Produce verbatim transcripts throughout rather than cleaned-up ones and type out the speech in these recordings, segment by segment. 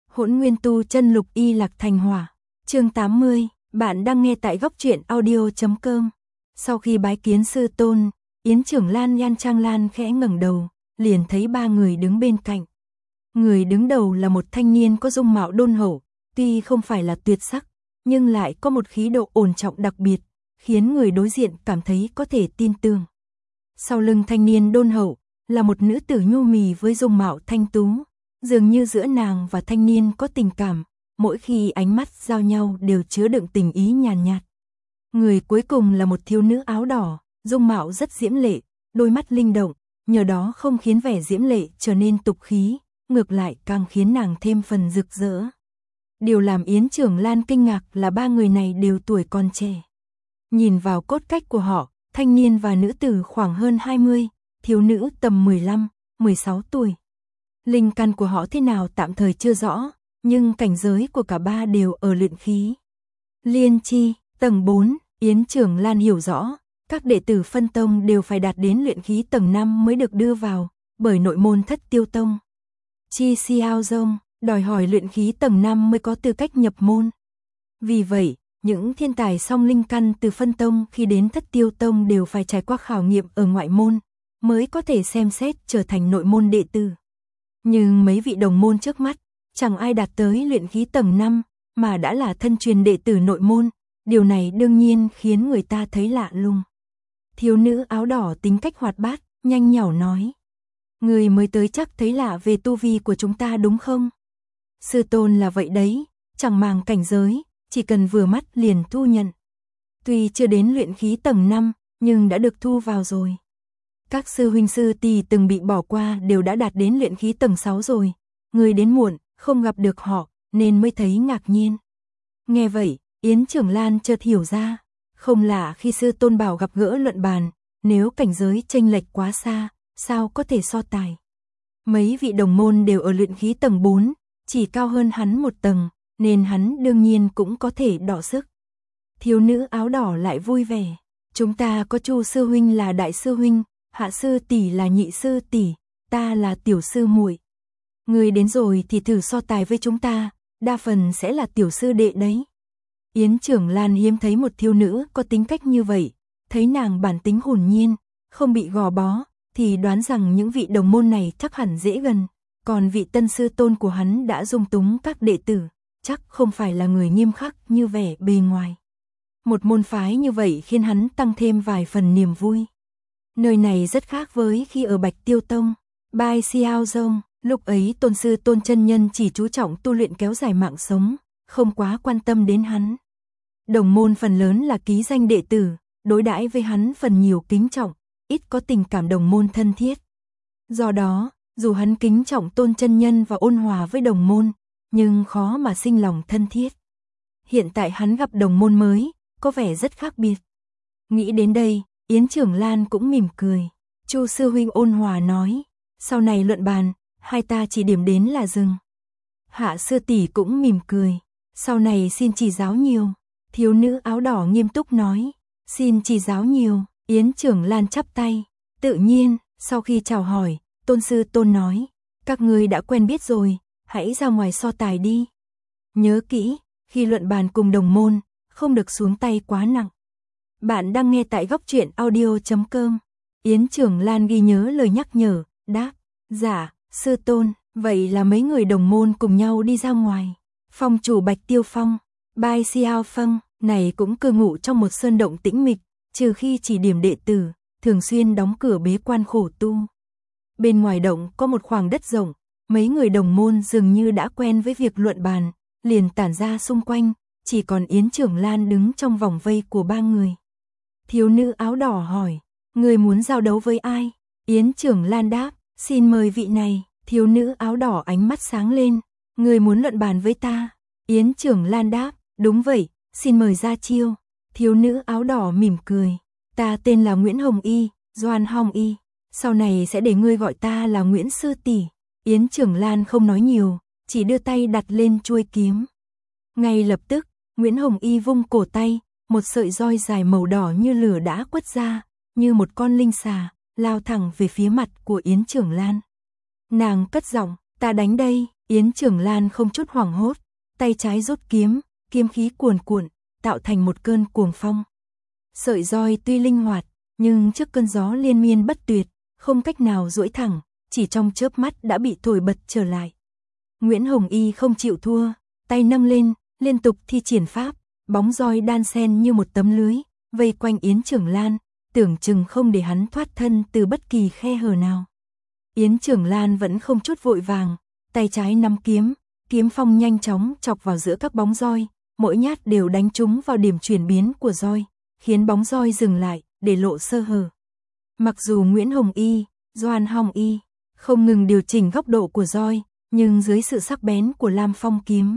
Hỗn Nguyên Tu Chân Lục Y Lạc Thành Hỏa. Chương tám mươi, bạn đang nghe tại góc truyện audio chấm com. Sau khi bái kiến sư tôn, Yến Trưởng Lan Nhan Trang Lan khẽ ngẩng đầu, liền thấy ba người đứng bên cạnh. Người đứng đầu là một thanh niên có dung mạo đôn hậu, tuy không phải là tuyệt sắc, nhưng lại có một khí độ ổn trọng đặc biệt, khiến người đối diện cảm thấy có thể tin tưởng. Sau lưng thanh niên đôn hậu là một nữ tử nhu mì với dung mạo thanh tú, dường như giữa nàng và thanh niên có tình cảm, mỗi khi ánh mắt giao nhau đều chứa đựng tình ý nhàn nhạt, nhạt. Người cuối cùng là một thiếu nữ áo đỏ, dung mạo rất diễm lệ, đôi mắt linh động, nhờ đó không khiến vẻ diễm lệ trở nên tục khí, ngược lại càng khiến nàng thêm phần rực rỡ. Điều làm Yến Trưởng Lan kinh ngạc là ba người này đều tuổi còn trẻ. Nhìn vào cốt cách của họ, thanh niên và nữ tử khoảng hơn hai mươi, thiếu nữ tầm mười lăm, mười sáu tuổi. Linh căn của họ thế nào tạm thời chưa rõ, nhưng cảnh giới của cả ba đều ở luyện khí. Liên chi, tầng bốn, Yến Trưởng Lan hiểu rõ, các đệ tử phân tông đều phải đạt đến luyện khí tầng năm mới được đưa vào, bởi nội môn Thất Tiêu Tông. Chi Xiao Dông, đòi hỏi luyện khí tầng năm mới có tư cách nhập môn. Vì vậy, những thiên tài song linh căn từ phân tông khi đến Thất Tiêu Tông đều phải trải qua khảo nghiệm ở ngoại môn, mới có thể xem xét trở thành nội môn đệ tử. Nhưng mấy vị đồng môn trước mắt, chẳng ai đạt tới luyện khí tầng năm, mà đã là thân truyền đệ tử nội môn, điều này đương nhiên khiến người ta thấy lạ lùng. Thiếu nữ áo đỏ tính cách hoạt bát, nhanh nhảu nói. Người mới tới chắc thấy lạ về tu vi của chúng ta đúng không? Sư tôn là vậy đấy, chẳng màng cảnh giới, chỉ cần vừa mắt liền thu nhận. Tuy chưa đến luyện khí tầng năm, nhưng đã được thu vào rồi. Các sư huynh sư tỷ từng bị bỏ qua đều đã đạt đến luyện khí tầng sáu rồi. Người đến muộn, không gặp được họ, nên mới thấy ngạc nhiên. Nghe vậy, Yến Trưởng Lan chợt hiểu ra. Không lạ khi sư tôn bảo gặp gỡ luận bàn, nếu cảnh giới chênh lệch quá xa, sao có thể so tài. Mấy vị đồng môn đều ở luyện khí tầng bốn, chỉ cao hơn hắn một tầng, nên hắn đương nhiên cũng có thể đọ sức. Thiếu nữ áo đỏ lại vui vẻ. Chúng ta có Chu sư huynh là đại sư huynh, Hạ sư tỷ là nhị sư tỷ, ta là tiểu sư muội. Người đến rồi thì thử so tài với chúng ta, đa phần sẽ là tiểu sư đệ đấy. Yến Trưởng Lan hiếm thấy một thiếu nữ có tính cách như vậy, thấy nàng bản tính hồn nhiên, không bị gò bó, thì đoán rằng những vị đồng môn này chắc hẳn dễ gần, còn vị tân sư tôn của hắn đã dung túng các đệ tử, chắc không phải là người nghiêm khắc như vẻ bề ngoài. Một môn phái như vậy khiến hắn tăng thêm vài phần niềm vui. Nơi này rất khác với khi ở Bạch Tiêu Tông, Bai Xiao Dông, lúc ấy tôn sư tôn chân nhân chỉ chú trọng tu luyện kéo dài mạng sống, không quá quan tâm đến hắn. Đồng môn phần lớn là ký danh đệ tử, đối đãi với hắn phần nhiều kính trọng, ít có tình cảm đồng môn thân thiết. Do đó, dù hắn kính trọng tôn chân nhân và ôn hòa với đồng môn, nhưng khó mà sinh lòng thân thiết. Hiện tại hắn gặp đồng môn mới, có vẻ rất khác biệt. Nghĩ đến đây, Yến Trưởng Lan cũng mỉm cười. Chu sư huynh ôn hòa nói, sau này luận bàn, hai ta chỉ điểm đến là dừng. Hạ sư tỷ cũng mỉm cười, sau này xin chỉ giáo nhiều. Thiếu nữ áo đỏ nghiêm túc nói, xin chỉ giáo nhiều. Yến Trưởng Lan chắp tay, tự nhiên, sau khi chào hỏi, tôn sư tôn nói, các ngươi đã quen biết rồi, hãy ra ngoài so tài đi. Nhớ kỹ, khi luận bàn cùng đồng môn, không được xuống tay quá nặng. Bạn đang nghe tại góc truyện audio chấm com. Yến Trưởng Lan ghi nhớ lời nhắc nhở, đáp, dạ, sư tôn, vậy là mấy người đồng môn cùng nhau đi ra ngoài. Phong chủ Bạch Tiêu Phong, Bai Xiao Phâng, này cũng cư ngụ trong một sơn động tĩnh mịch, trừ khi chỉ điểm đệ tử, thường xuyên đóng cửa bế quan khổ tu. Bên ngoài động có một khoảng đất rộng, mấy người đồng môn dường như đã quen với việc luận bàn, liền tản ra xung quanh, chỉ còn Yến Trưởng Lan đứng trong vòng vây của ba người. Thiếu nữ áo đỏ hỏi, người muốn giao đấu với ai? Yến Trưởng Lan đáp, xin mời vị này. Thiếu nữ áo đỏ ánh mắt sáng lên, người muốn luận bàn với ta? Yến Trưởng Lan đáp, đúng vậy, xin mời ra chiêu. Thiếu nữ áo đỏ mỉm cười, ta tên là Nguyễn Hồng Y, Doan Hồng Y, sau này sẽ để ngươi gọi ta là Nguyễn sư tỷ. Yến Trưởng Lan không nói nhiều, chỉ đưa tay đặt lên chuôi kiếm. Ngay lập tức, Nguyễn Hồng Y vung cổ tay, một sợi roi dài màu đỏ như lửa đã quất ra, như một con linh xà, lao thẳng về phía mặt của Yến Trưởng Lan. Nàng cất giọng, ta đánh đây. Yến Trưởng Lan không chút hoảng hốt, tay trái rút kiếm, kiếm khí cuồn cuộn, tạo thành một cơn cuồng phong. Sợi roi tuy linh hoạt, nhưng trước cơn gió liên miên bất tuyệt, không cách nào duỗi thẳng, chỉ trong chớp mắt đã bị thổi bật trở lại. Nguyễn Hồng Y không chịu thua, tay nâng lên, liên tục thi triển pháp, bóng roi đan xen như một tấm lưới, vây quanh Yến Trưởng Lan, tưởng chừng không để hắn thoát thân từ bất kỳ khe hở nào. Yến Trưởng Lan vẫn không chút vội vàng, tay trái nắm kiếm, kiếm phong nhanh chóng chọc vào giữa các bóng roi, mỗi nhát đều đánh trúng vào điểm chuyển biến của roi, khiến bóng roi dừng lại, để lộ sơ hở. Mặc dù Nguyễn Hồng Y, Doan Hồng Y không ngừng điều chỉnh góc độ của roi, nhưng dưới sự sắc bén của Lam Phong kiếm,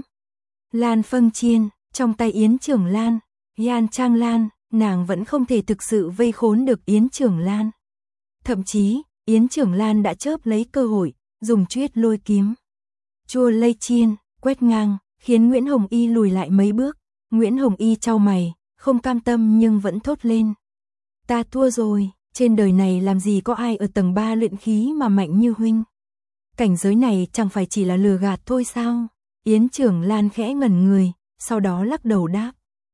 Lan Phân Chiên, trong tay Yến Trưởng Lan, Yan Trang Lan, nàng vẫn không thể thực sự vây khốn được Yến Trưởng Lan. Thậm chí, Yến Trưởng Lan đã chớp lấy cơ hội, dùng chuyết lôi kiếm. Chua lây chiên, quét ngang, khiến Nguyễn Hồng Y lùi lại mấy bước. Nguyễn Hồng Y chau mày, không cam tâm nhưng vẫn thốt lên. Ta thua rồi, trên đời này làm gì có ai ở tầng ba luyện khí mà mạnh như huynh. Cảnh giới này chẳng phải chỉ là lừa gạt thôi sao? Yến Trưởng Lan khẽ ngẩn người, sau đó lắc đầu đáp.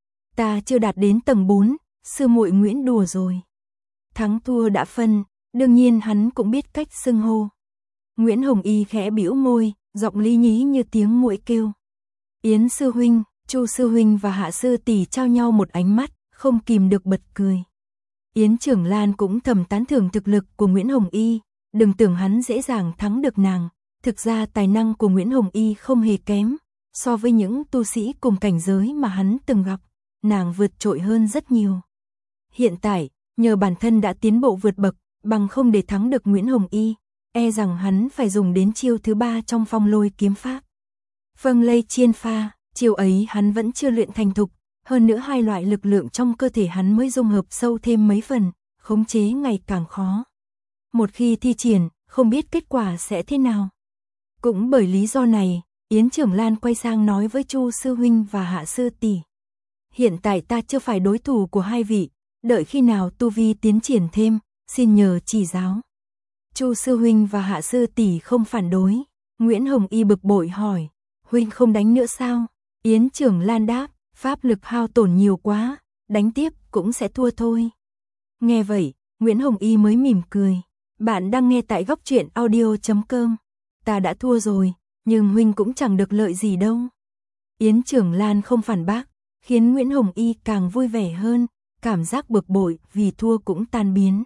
Ta chưa đạt đến tầng bốn, sư muội Nguyễn đùa rồi. Thắng thua đã phân, đương nhiên hắn cũng biết cách xưng hô. Nguyễn Hồng Y khẽ bĩu môi, giọng lý nhí như tiếng muỗi kêu. Yến sư huynh, Chu sư huynh và Hạ sư tỷ trao nhau một ánh mắt, không kìm được bật cười. Yến Trưởng Lan cũng thầm tán thưởng thực lực của Nguyễn Hồng Y, đừng tưởng hắn dễ dàng thắng được nàng, thực ra tài năng của Nguyễn Hồng Y không hề kém, so với những tu sĩ cùng cảnh giới mà hắn từng gặp, nàng vượt trội hơn rất nhiều. Hiện tại, nhờ bản thân đã tiến bộ vượt bậc, bằng không để thắng được Nguyễn Hồng Y, e rằng hắn phải dùng đến chiêu thứ ba trong phong lôi kiếm pháp. Phân lây chiên pha, chiêu ấy hắn vẫn chưa luyện thành thục, hơn nữa hai loại lực lượng trong cơ thể hắn mới dung hợp sâu thêm mấy phần, khống chế ngày càng khó. Một khi thi triển, không biết kết quả sẽ thế nào. Cũng bởi lý do này, Yến Trưởng Lan quay sang nói với Chu sư huynh và Hạ sư tỷ. Hiện tại ta chưa phải đối thủ của hai vị, đợi khi nào tu vi tiến triển thêm, xin nhờ chỉ giáo. Chu sư huynh và Hạ sư tỷ không phản đối. Nguyễn Hồng Y bực bội hỏi, huynh không đánh nữa sao? Yến Trưởng Lan đáp, pháp lực hao tổn nhiều quá, đánh tiếp cũng sẽ thua thôi. Nghe vậy, Nguyễn Hồng Y mới mỉm cười. Bạn đang nghe tại góc truyện audio chấm com. Ta đã thua rồi, nhưng huynh cũng chẳng được lợi gì đâu. Yến Trưởng Lan không phản bác, khiến Nguyễn Hồng Y càng vui vẻ hơn, cảm giác bực bội vì thua cũng tan biến.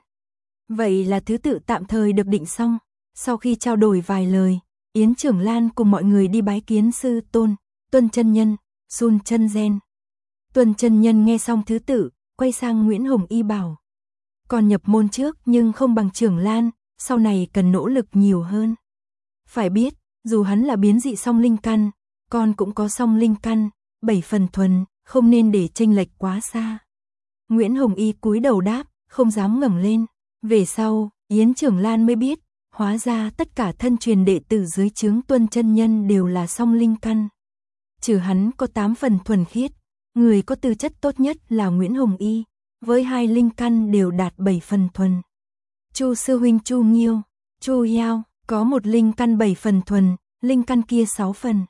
Vậy là thứ tự tạm thời được định xong. Sau khi trao đổi vài lời, Yến Trưởng Lan cùng mọi người đi bái kiến sư tôn, Tuân chân nhân, Sun chân gen. Tuân chân nhân nghe xong thứ tự, quay sang Nguyễn Hồng Y bảo. Còn nhập môn trước nhưng không bằng Trưởng Lan, sau này cần nỗ lực nhiều hơn. Phải biết, dù hắn là biến dị song linh căn, con cũng có song linh căn, bảy phần thuần, không nên để chênh lệch quá xa. Nguyễn Hồng Y cúi đầu đáp, không dám ngẩng lên. Về sau, Yến Trưởng Lan mới biết, hóa ra tất cả thân truyền đệ tử dưới trướng Tuân chân nhân đều là song linh căn. Trừ hắn có tám phần thuần khiết, người có tư chất tốt nhất là Nguyễn Hồng Y, với hai linh căn đều đạt bảy phần thuần. Chu sư huynh Chu Nghiêu, Chu Yao có một linh căn bảy phần thuần, linh căn kia sáu phần.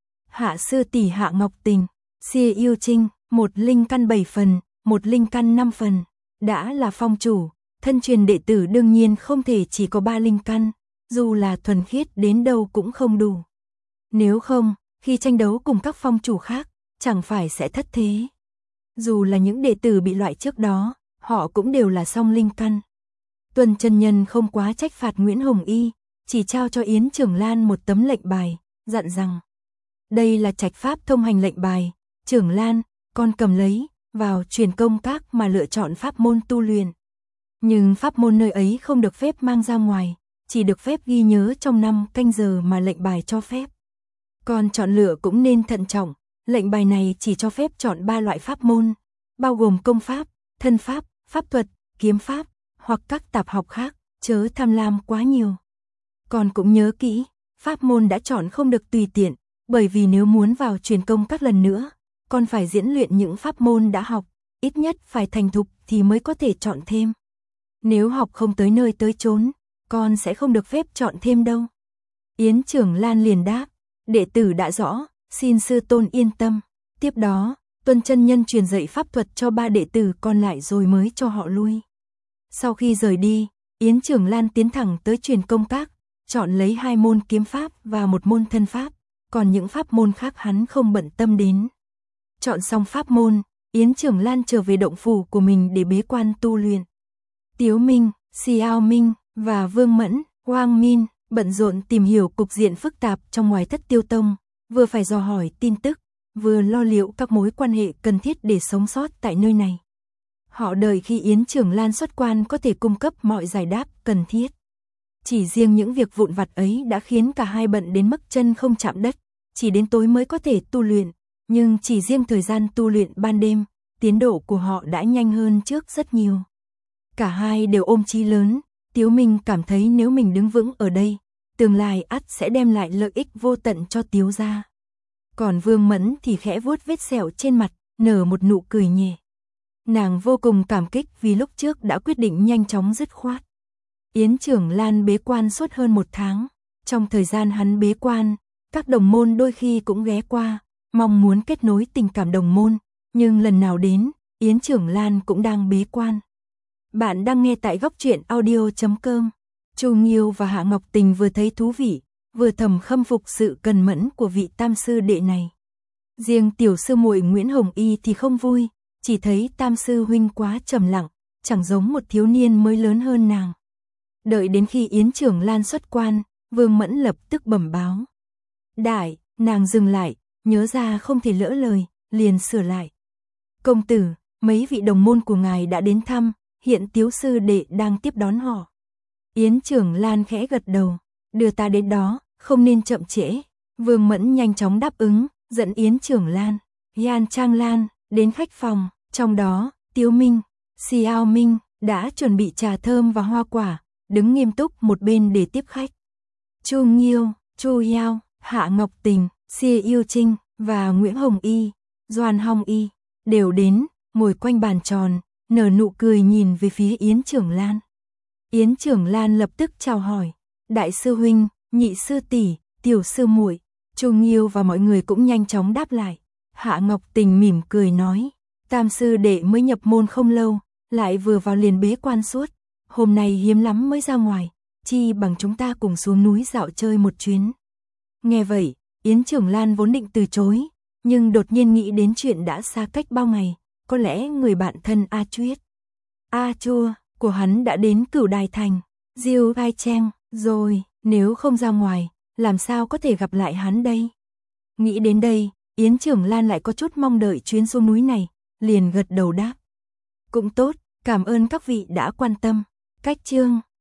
Hạ sư tỷ Hạ Ngọc Tình, Xie Yêu Trinh, một linh căn bảy phần, một linh căn năm phần. Đã là phong chủ, thân truyền đệ tử đương nhiên không thể chỉ có ba linh căn, dù là thuần khiết đến đâu cũng không đủ. Nếu không, khi tranh đấu cùng các phong chủ khác, chẳng phải sẽ thất thế. Dù là những đệ tử bị loại trước đó, họ cũng đều là song linh căn. Tuân chân nhân không quá trách phạt Nguyễn Hồng Y, chỉ trao cho Yến Trưởng Lan một tấm lệnh bài, dặn rằng: đây là trạch pháp thông hành lệnh bài, Trưởng Lan, con cầm lấy, vào truyền công các mà lựa chọn pháp môn tu luyện. Nhưng pháp môn nơi ấy không được phép mang ra ngoài, chỉ được phép ghi nhớ trong năm canh giờ mà lệnh bài cho phép. Còn chọn lựa cũng nên thận trọng, lệnh bài này chỉ cho phép chọn ba loại pháp môn, bao gồm công pháp, thân pháp, pháp thuật, kiếm pháp, hoặc các tạp học khác, chớ tham lam quá nhiều. Còn cũng nhớ kỹ, pháp môn đã chọn không được tùy tiện, bởi vì nếu muốn vào truyền công các lần nữa, con phải diễn luyện những pháp môn đã học, ít nhất phải thành thục thì mới có thể chọn thêm. Nếu học không tới nơi tới chốn, con sẽ không được phép chọn thêm đâu. Yến Trưởng Lan liền đáp, đệ tử đã rõ, xin sư tôn yên tâm. Tiếp đó, Tuân chân nhân truyền dạy pháp thuật cho ba đệ tử còn lại rồi mới cho họ lui. Sau khi rời đi, Yến Trường Lan tiến thẳng tới truyền công các, chọn lấy hai môn kiếm pháp và một môn thân pháp, còn những pháp môn khác hắn không bận tâm đến. Chọn xong pháp môn, Yến Trường Lan trở về động phủ của mình để bế quan tu luyện. Tiếu Minh, Xiao Minh và Vương Mẫn, Wang Min bận rộn tìm hiểu cục diện phức tạp trong ngoài Thất Tiêu Tông, vừa phải dò hỏi tin tức, vừa lo liệu các mối quan hệ cần thiết để sống sót tại nơi này. Họ đợi khi Yến Trường Lan xuất quan có thể cung cấp mọi giải đáp cần thiết. Chỉ riêng những việc vụn vặt ấy đã khiến cả hai bận đến mức chân không chạm đất, chỉ đến tối mới có thể tu luyện, nhưng chỉ riêng thời gian tu luyện ban đêm, tiến độ của họ đã nhanh hơn trước rất nhiều. Cả hai đều ôm chí lớn, Tiếu Minh cảm thấy nếu mình đứng vững ở đây, tương lai ắt sẽ đem lại lợi ích vô tận cho Tiếu gia. Còn Vương Mẫn thì khẽ vuốt vết sẹo trên mặt, nở một nụ cười nhẹ. Nàng vô cùng cảm kích vì lúc trước đã quyết định nhanh chóng dứt khoát. Yến Trường Lan bế quan suốt hơn một tháng. Trong thời gian hắn bế quan, các đồng môn đôi khi cũng ghé qua, mong muốn kết nối tình cảm đồng môn, nhưng lần nào đến, Yến Trường Lan cũng đang bế quan. Bạn đang nghe tại góc truyện audio chấm com. Chu Nghiêu và Hạ Ngọc Tình vừa thấy thú vị, vừa thầm khâm phục sự cần mẫn của vị tam sư đệ này. Riêng tiểu sư muội Nguyễn Hồng Y thì không vui, chỉ thấy tam sư huynh quá trầm lặng, chẳng giống một thiếu niên mới lớn hơn nàng. Đợi đến khi Yến Trường Lan xuất quan, Vương Mẫn lập tức bẩm báo. Đại, nàng dừng lại, nhớ ra không thể lỡ lời, liền sửa lại. Công tử, mấy vị đồng môn của ngài đã đến thăm, hiện Tiếu sư đệ đang tiếp đón họ. Yến Trường Lan khẽ gật đầu, đưa ta đến đó, không nên chậm trễ. Vương Mẫn nhanh chóng đáp ứng, dẫn Yến Trường Lan, Yan Trang Lan đến khách phòng, trong đó, Tiếu Minh, Xiao Minh đã chuẩn bị trà thơm và hoa quả, đứng nghiêm túc một bên để tiếp khách. Chu Nghiêu, Chu Yao, Hạ Ngọc Tình, Xie Yêu Trinh và Nguyễn Hồng Y, Doan Hong Y đều đến, ngồi quanh bàn tròn, nở nụ cười nhìn về phía Yến Trường Lan. Yến Trường Lan lập tức chào hỏi, đại sư huynh, nhị sư tỷ, tiểu sư muội. Chu Nghiêu và mọi người cũng nhanh chóng đáp lại. Hạ Ngọc Tình mỉm cười nói, tam sư đệ mới nhập môn không lâu, lại vừa vào liền bế quan suốt, hôm nay hiếm lắm mới ra ngoài, chi bằng chúng ta cùng xuống núi dạo chơi một chuyến. Nghe vậy, Yến Trường Lan vốn định từ chối, nhưng đột nhiên nghĩ đến chuyện đã xa cách bao ngày, có lẽ người bạn thân A Chuyết, A Chua của hắn đã đến Cửu Đài Thành, Diêu Gai Cheng, rồi, nếu không ra ngoài, làm sao có thể gặp lại hắn đây? Nghĩ đến đây, Yến Trường Lan lại có chút mong đợi chuyến xuống núi này, liền gật đầu đáp. Cũng tốt, cảm ơn các vị đã quan tâm. Cách chương